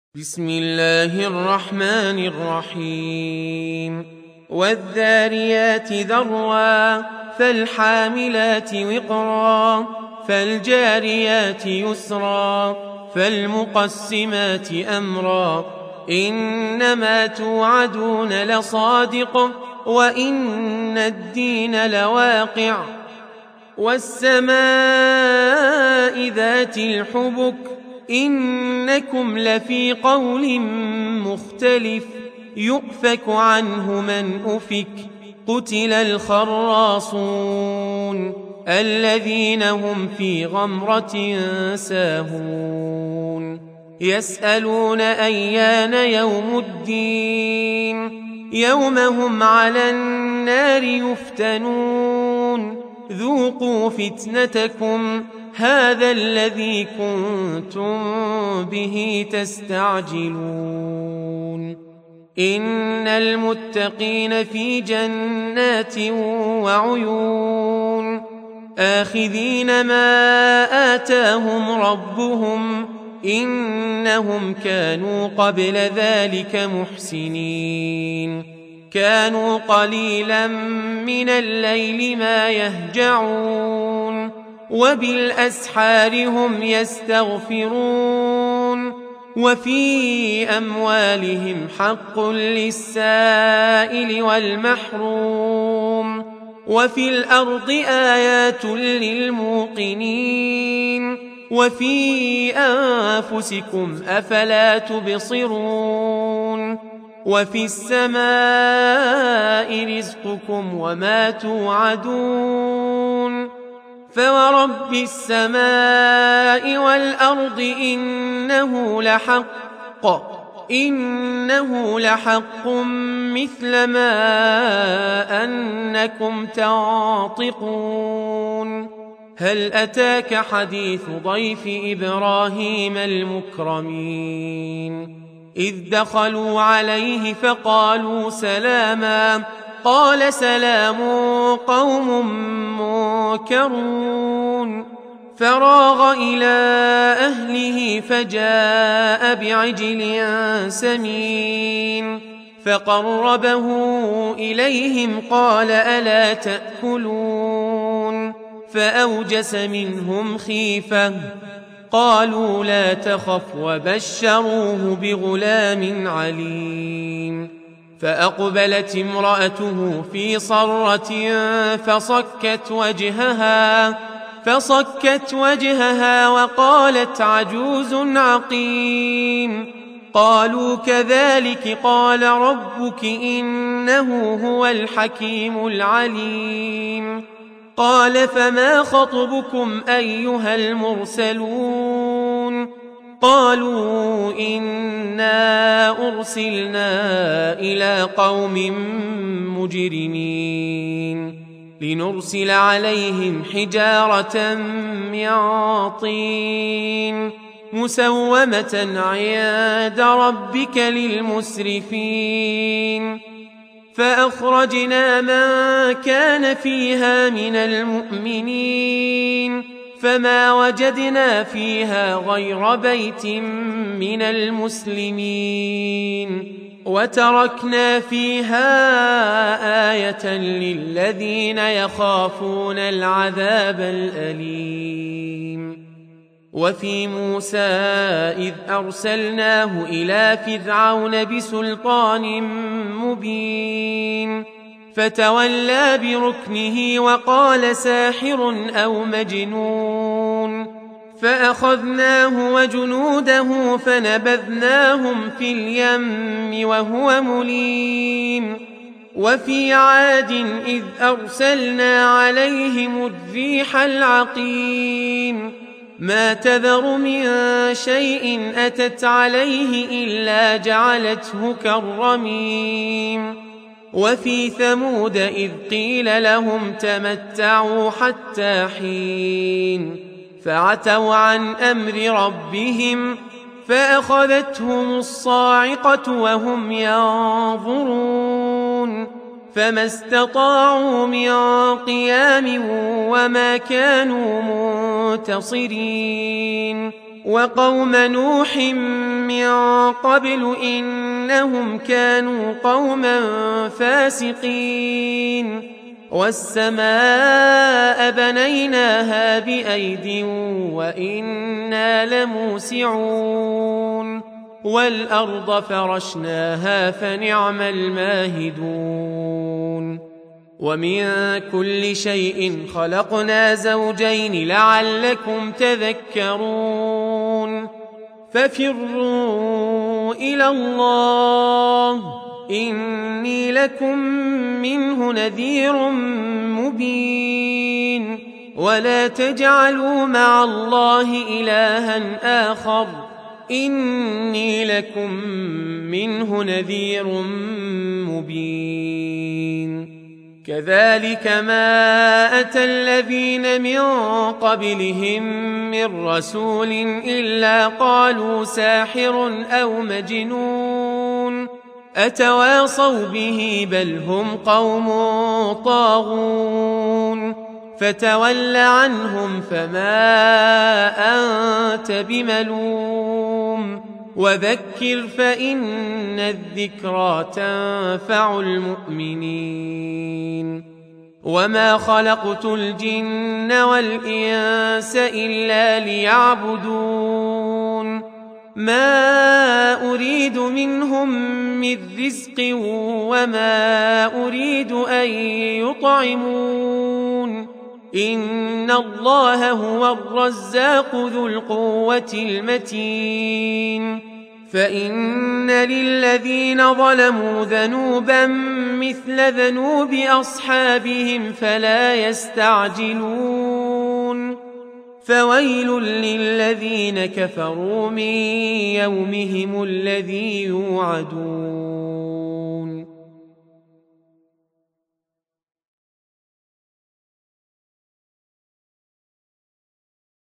بسم الله الرحمن الرحيم والذاريات ذروا فالحاملات وقرا فالجاريات يسرا فالمقسمات أمرا إنما توعدون لصادق وإن الدين لواقع والسماء ذات الحبك إنكم لفي قول مختلف يؤفك عنه من أفك قتل الخراصون الذين هم في غمرة ساهون يسألون أيان يوم الدين يوم هم على النار يفتنون ذوقوا فتنتكم هذا الذي كنتم به تستعجلون إن المتقين في جنات وعيون آخذين ما آتاهم ربهم إنهم كانوا قبل ذلك محسنين كانوا قليلا من الليل ما يهجعون وبالأسحار هم يستغفرون وفي أموالهم حق للسائل والمحروم وفي الأرض آيات للموقنين وفي أنفسكم أفلا تبصرون وفي السماء رزقكم وما توعدون فورب السماء والأرض إنه لحق مثل ما أنكم تنطقون هل أتاك حديث ضيف إبراهيم المكرمين إذ دخلوا عليه فقالوا سلاما قال سلام قوم منكرون فراغ إلى أهله فجاء بعجل سمين فقربه إليهم قال ألا تأكلون فأوجس منهم خيفة قالوا لا تخف وبشروه بغلام عليم فأقبلت امرأته في صرة فصكت وجهها وقالت عجوز عقيم قالوا كذلك قال ربك إنه هو الحكيم العليم قال فما خطبكم أيها المرسلون قالوا إنا أرسلنا إلى قوم مجرمين لنرسل عليهم حجارة من طين مسومة عند ربك للمسرفين فأخرجنا من كان فيها من المؤمنين فما وجدنا فيها غير بيت من المسلمين وتركنا فيها آية للذين يخافون العذاب الأليم وفي موسى إذ أرسلناه إلى فرعون بسلطان مبين فتولى بركنه وقال ساحر أو مجنون فأخذناه وجنوده فنبذناهم في اليم وهو مليم وفي عاد إذ أرسلنا عليهم الريح العقيم ما تذر من شيء أتت عليه إلا جعلته كالرميم وفي ثمود إذ قيل لهم تمتعوا حتى حين فعتوا عن أمر ربهم فأخذتهم الصاعقة وهم ينظرون فما استطاعوا من قيام وما كانوا منتصرين وقوم نوح من قبل إنهم كانوا قوما فاسقين والسماء بنيناها بأيد وإنا لموسعون والأرض فرشناها فنعم الماهدون ومن كل شيء خلقنا زوجين لعلكم تذكرون ففروا إلى الله إني لكم منه نذير مبين ولا تجعلوا مع الله إلها آخر إني لكم منه نذير مبين كذلك ما أتى الذين من قبلهم من رسول إلا قالوا ساحر أو مجنون أتواصوا به بل هم قوم طاغون فتول عنهم فما أنت بملوم وذكر فإن الذكرى تنفع المؤمنين وما خلقت الجن والإنس إلا ليعبدون ما أريد منهم من رزق وما أريد أن يطعمون إن الله هو الرزاق ذو القوة المتين فإن للذين ظلموا ذنوبا مثل ذنوب أصحابهم فلا يستعجلون فويل للذين كفروا من يومهم الذي يوعدون